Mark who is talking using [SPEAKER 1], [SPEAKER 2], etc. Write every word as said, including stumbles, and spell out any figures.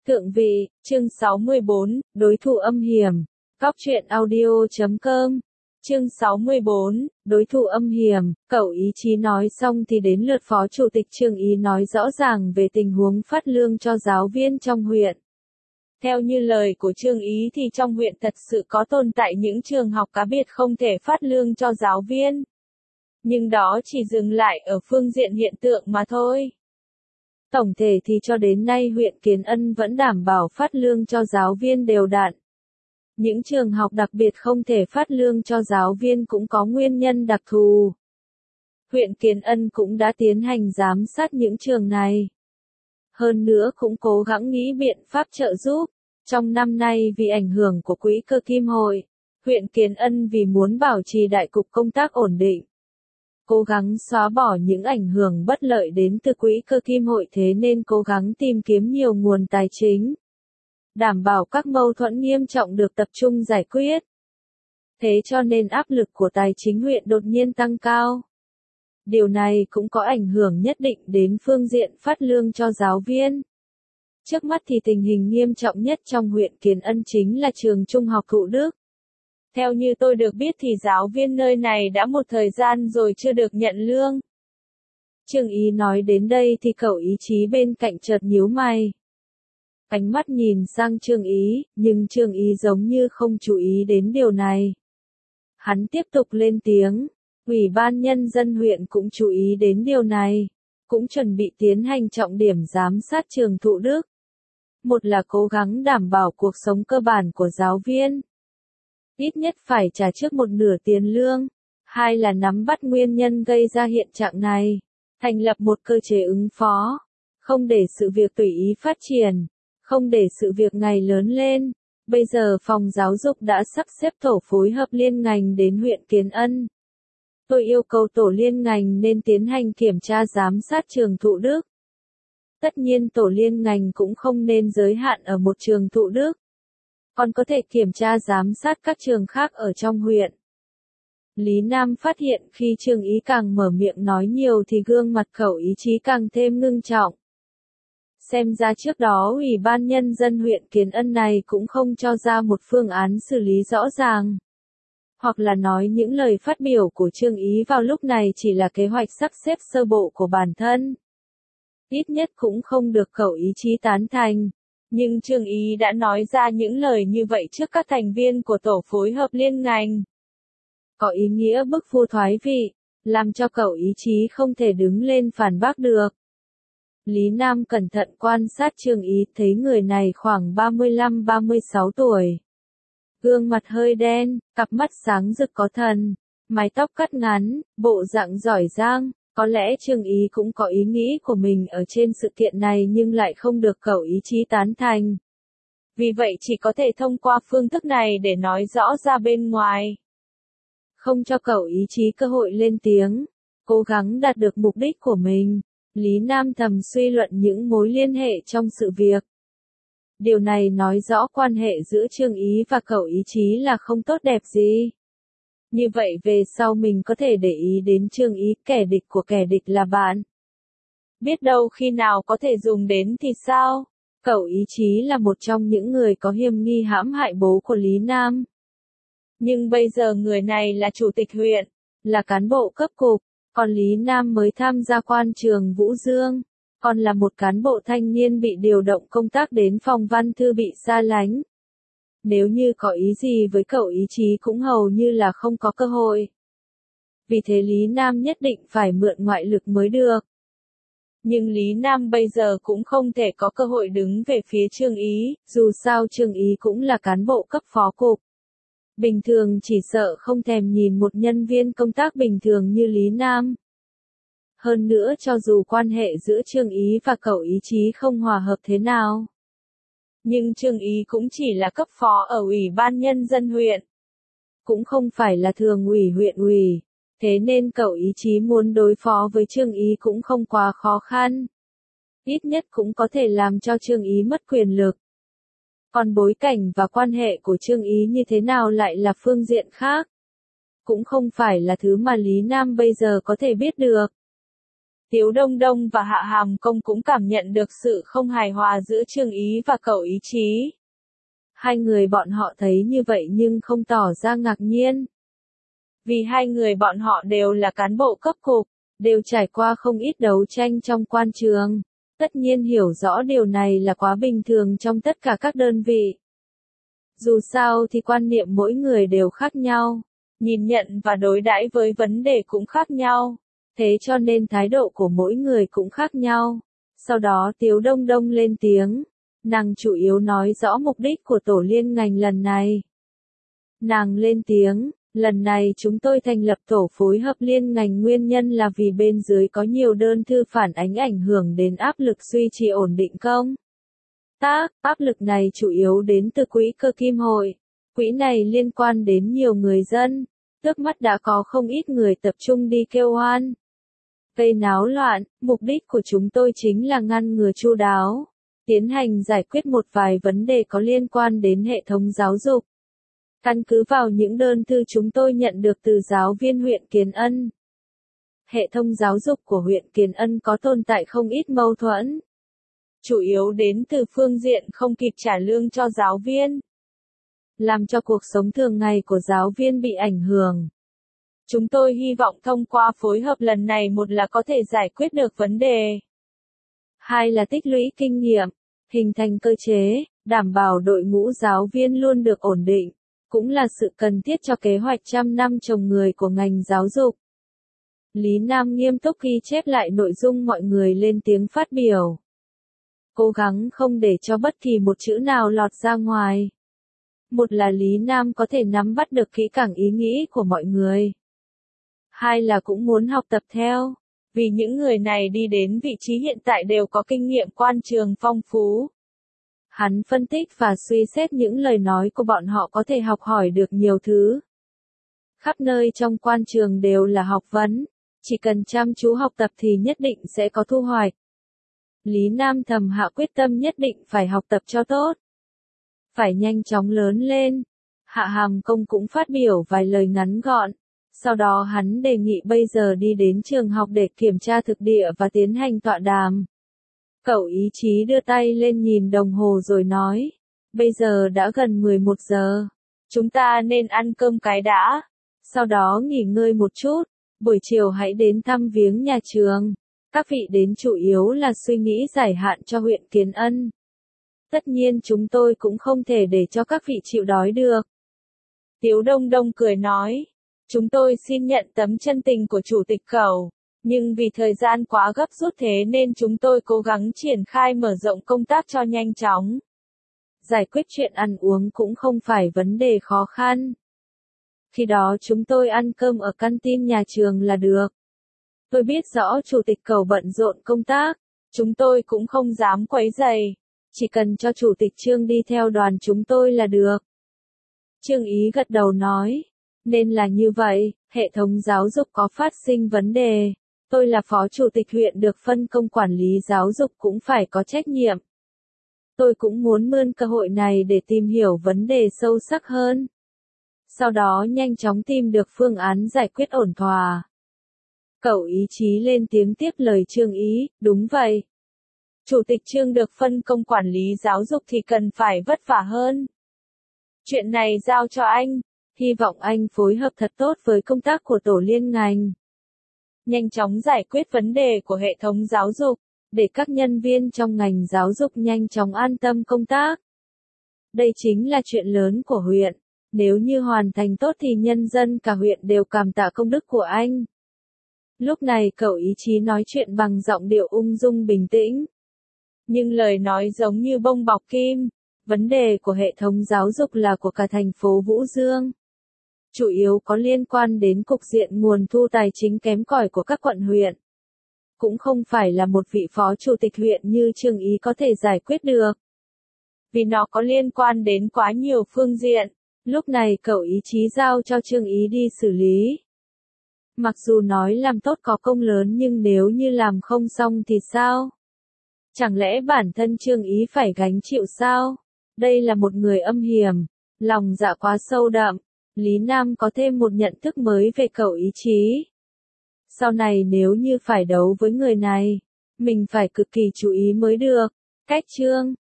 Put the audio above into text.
[SPEAKER 1] Thượng vị, chương sáu mươi bốn, đối thủ âm hiểm. Cóc truyện audio chấm com. Chương sáu mươi bốn, đối thủ âm hiểm. Cậu Ý Chí nói xong thì đến lượt Phó Chủ tịch Trương Ý nói rõ ràng về tình huống phát lương cho giáo viên trong huyện. Theo như lời của Trương Ý thì trong huyện thật sự có tồn tại những trường học cá biệt không thể phát lương cho giáo viên. Nhưng đó chỉ dừng lại ở phương diện hiện tượng mà thôi. Tổng thể thì cho đến nay huyện Kiến Ân vẫn đảm bảo phát lương cho giáo viên đều đặn. Những trường học đặc biệt không thể phát lương cho giáo viên cũng có nguyên nhân đặc thù. Huyện Kiến Ân cũng đã tiến hành giám sát những trường này. Hơn nữa cũng cố gắng nghĩ biện pháp trợ giúp. Trong năm nay vì ảnh hưởng của quỹ cơ kim hội, huyện Kiến Ân vì muốn bảo trì đại cục công tác ổn định, cố gắng xóa bỏ những ảnh hưởng bất lợi đến từ quỹ cơ kim hội, thế nên cố gắng tìm kiếm nhiều nguồn tài chính, đảm bảo các mâu thuẫn nghiêm trọng được tập trung giải quyết. Thế cho nên áp lực của tài chính huyện đột nhiên tăng cao. Điều này cũng có ảnh hưởng nhất định đến phương diện phát lương cho giáo viên. Trước mắt thì tình hình nghiêm trọng nhất trong huyện Kiến Ân chính là trường Trung học Thụ Đức. Theo như tôi được biết thì giáo viên nơi này đã một thời gian rồi chưa được nhận lương. Trương Ý nói đến đây thì cậu Ý Chí bên cạnh chợt nhíu mày. Ánh mắt nhìn sang Trương Ý, nhưng Trương Ý giống như không chú ý đến điều này. Hắn tiếp tục lên tiếng, Ủy ban Nhân dân huyện cũng chú ý đến điều này, cũng chuẩn bị tiến hành trọng điểm giám sát trường Thụ Đức. Một là cố gắng đảm bảo cuộc sống cơ bản của giáo viên. Ít nhất phải trả trước một nửa tiền lương. Hai là nắm bắt nguyên nhân gây ra hiện trạng này. Thành lập một cơ chế ứng phó. Không để sự việc tùy ý phát triển. Không để sự việc ngày lớn lên. Bây giờ phòng giáo dục đã sắp xếp tổ phối hợp liên ngành đến huyện Kiến Ân. Tôi yêu cầu tổ liên ngành nên tiến hành kiểm tra giám sát trường Thụ Đức. Tất nhiên tổ liên ngành cũng không nên giới hạn ở một trường Thụ Đức. Còn có thể kiểm tra giám sát các trường khác ở trong huyện. Lý Nam phát hiện khi Trương Ý càng mở miệng nói nhiều thì gương mặt cậu Ý Chí càng thêm ngưng trọng. Xem ra trước đó Ủy ban Nhân dân huyện Kiến Ân này cũng không cho ra một phương án xử lý rõ ràng. Hoặc là nói những lời phát biểu của Trương Ý vào lúc này chỉ là kế hoạch sắp xếp sơ bộ của bản thân. Ít nhất cũng không được cậu Ý Chí tán thành. Nhưng Trương Ý đã nói ra những lời như vậy trước các thành viên của tổ phối hợp liên ngành. Có ý nghĩa bức vua thoái vị, làm cho cậu Ý Chí không thể đứng lên phản bác được. Lý Nam cẩn thận quan sát Trương Ý, thấy người này khoảng ba mươi lăm ba mươi sáu tuổi. Gương mặt hơi đen, cặp mắt sáng rực có thần, mái tóc cắt ngắn, bộ dạng giỏi giang. Có lẽ Trương Ý cũng có ý nghĩ của mình ở trên sự kiện này nhưng lại không được cậu Ý Chí tán thành. Vì vậy chỉ có thể thông qua phương thức này để nói rõ ra bên ngoài. Không cho cậu Ý Chí cơ hội lên tiếng, cố gắng đạt được mục đích của mình. Lý Nam thầm suy luận những mối liên hệ trong sự việc. Điều này nói rõ quan hệ giữa Trương Ý và cậu Ý Chí là không tốt đẹp gì. Như vậy về sau mình có thể để ý đến Trương Ý, kẻ địch của kẻ địch là bạn. Biết đâu khi nào có thể dùng đến thì sao? Cậu Ý Chí là một trong những người có hiềm nghi hãm hại bố của Lý Nam. Nhưng bây giờ người này là chủ tịch huyện, là cán bộ cấp cục, còn Lý Nam mới tham gia quan trường Vũ Dương, còn là một cán bộ thanh niên bị điều động công tác đến phòng văn thư bị xa lánh. Nếu như có ý gì với cậu Ý Chí cũng hầu như là không có cơ hội. Vì thế Lý Nam nhất định phải mượn ngoại lực mới được. Nhưng Lý Nam bây giờ cũng không thể có cơ hội đứng về phía Trương Ý, dù sao Trương Ý cũng là cán bộ cấp phó cục. Bình thường chỉ sợ không thèm nhìn một nhân viên công tác bình thường như Lý Nam. Hơn nữa cho dù quan hệ giữa Trương Ý và cậu Ý Chí không hòa hợp thế nào. Nhưng Trương Ý cũng chỉ là cấp phó ở Ủy ban Nhân dân huyện. Cũng không phải là thường ủy huyện ủy. Thế nên cậu Ý Chí muốn đối phó với Trương Ý cũng không quá khó khăn. Ít nhất cũng có thể làm cho Trương Ý mất quyền lực. Còn bối cảnh và quan hệ của Trương Ý như thế nào lại là phương diện khác. Cũng không phải là thứ mà Lý Nam bây giờ có thể biết được. Tiếu Đông Đông và Hạ Hàm Công cũng cảm nhận được sự không hài hòa giữa Trương Ý và Cẩu Ý Chí. Hai người bọn họ thấy như vậy nhưng không tỏ ra ngạc nhiên. Vì hai người bọn họ đều là cán bộ cấp cục, đều trải qua không ít đấu tranh trong quan trường. Tất nhiên hiểu rõ điều này là quá bình thường trong tất cả các đơn vị. Dù sao thì quan niệm mỗi người đều khác nhau, nhìn nhận và đối đãi với vấn đề cũng khác nhau, thế cho nên thái độ của mỗi người cũng khác nhau. Sau đó Tiếu Đông Đông lên tiếng, nàng chủ yếu nói rõ mục đích của tổ liên ngành lần này. Nàng lên tiếng, lần này chúng tôi thành lập tổ phối hợp liên ngành nguyên nhân là vì bên dưới có nhiều đơn thư phản ánh ảnh hưởng đến áp lực duy trì ổn định công tác. Áp lực này chủ yếu đến từ quỹ cơ kim hội. Quỹ này liên quan đến nhiều người dân, trước mắt đã có không ít người tập trung đi kêu oan, gây náo loạn. Mục đích của chúng tôi chính là ngăn ngừa chu đáo, tiến hành giải quyết một vài vấn đề có liên quan đến hệ thống giáo dục. Căn cứ vào những đơn thư chúng tôi nhận được từ giáo viên huyện Kiến Ân, hệ thống giáo dục của huyện Kiến Ân có tồn tại không ít mâu thuẫn. Chủ yếu đến từ phương diện không kịp trả lương cho giáo viên, làm cho cuộc sống thường ngày của giáo viên bị ảnh hưởng. Chúng tôi hy vọng thông qua phối hợp lần này, một là có thể giải quyết được vấn đề, hai là tích lũy kinh nghiệm, hình thành cơ chế, đảm bảo đội ngũ giáo viên luôn được ổn định, cũng là sự cần thiết cho kế hoạch trăm năm trồng người của ngành giáo dục. Lý Nam nghiêm túc ghi chép lại nội dung mọi người lên tiếng phát biểu, cố gắng không để cho bất kỳ một chữ nào lọt ra ngoài. Một là Lý Nam có thể nắm bắt được kỹ càng ý nghĩ của mọi người. Hai là cũng muốn học tập theo, vì những người này đi đến vị trí hiện tại đều có kinh nghiệm quan trường phong phú. Hắn phân tích và suy xét những lời nói của bọn họ có thể học hỏi được nhiều thứ. Khắp nơi trong quan trường đều là học vấn, chỉ cần chăm chú học tập thì nhất định sẽ có thu hoạch. Lý Nam thầm hạ quyết tâm nhất định phải học tập cho tốt, phải nhanh chóng lớn lên. Hạ Hàm Công cũng phát biểu vài lời ngắn gọn, sau đó hắn đề nghị bây giờ đi đến trường học để kiểm tra thực địa và tiến hành tọa đàm. Cẩu Ý Chí đưa tay lên nhìn đồng hồ rồi nói, bây giờ đã gần mười một giờ, chúng ta nên ăn cơm cái đã, sau đó nghỉ ngơi một chút, buổi chiều hãy đến thăm viếng nhà trường. Các vị đến chủ yếu là suy nghĩ giải hạn cho huyện Kiến Ân. Tất nhiên chúng tôi cũng không thể để cho các vị chịu đói được. Tiếu Đông Đông cười nói, chúng tôi xin nhận tấm chân tình của Chủ tịch Cẩu, nhưng vì thời gian quá gấp rút thế nên chúng tôi cố gắng triển khai mở rộng công tác cho nhanh chóng. Giải quyết chuyện ăn uống cũng không phải vấn đề khó khăn. Khi đó chúng tôi ăn cơm ở canteen nhà trường là được. Tôi biết rõ Chủ tịch Cẩu bận rộn công tác, chúng tôi cũng không dám quấy rầy, chỉ cần cho Chủ tịch Trương đi theo đoàn chúng tôi là được. Trương Ý gật đầu nói, nên là như vậy, hệ thống giáo dục có phát sinh vấn đề. Tôi là phó chủ tịch huyện được phân công quản lý giáo dục cũng phải có trách nhiệm. Tôi cũng muốn mượn cơ hội này để tìm hiểu vấn đề sâu sắc hơn. Sau đó nhanh chóng tìm được phương án giải quyết ổn thỏa. Cẩu Ý Chí lên tiếng tiếp lời Trương Ý, đúng vậy. Chủ tịch Trương được phân công quản lý giáo dục thì cần phải vất vả hơn. Chuyện này giao cho anh, hy vọng anh phối hợp thật tốt với công tác của tổ liên ngành. Nhanh chóng giải quyết vấn đề của hệ thống giáo dục, để các nhân viên trong ngành giáo dục nhanh chóng an tâm công tác. Đây chính là chuyện lớn của huyện, nếu như hoàn thành tốt thì nhân dân cả huyện đều cảm tạ công đức của anh. Lúc này Cẩu Ý Chí nói chuyện bằng giọng điệu ung dung bình tĩnh, nhưng lời nói giống như bông bọc kim. Vấn đề của hệ thống giáo dục là của cả thành phố Vũ Dương. Chủ yếu có liên quan đến cục diện nguồn thu tài chính kém cỏi của các quận huyện. Cũng không phải là một vị phó chủ tịch huyện như Trương Ý có thể giải quyết được. Vì nó có liên quan đến quá nhiều phương diện, lúc này Cẩu Ý Chí giao cho Trương Ý đi xử lý. Mặc dù nói làm tốt có công lớn nhưng nếu như làm không xong thì sao? Chẳng lẽ bản thân Trương Ý phải gánh chịu sao? Đây là một người âm hiểm, lòng dạ quá sâu đậm. Lý Nam có thêm một nhận thức mới về Cẩu Ý Chí. Sau này nếu như phải đấu với người này, mình phải cực kỳ chú ý mới được. Cách chương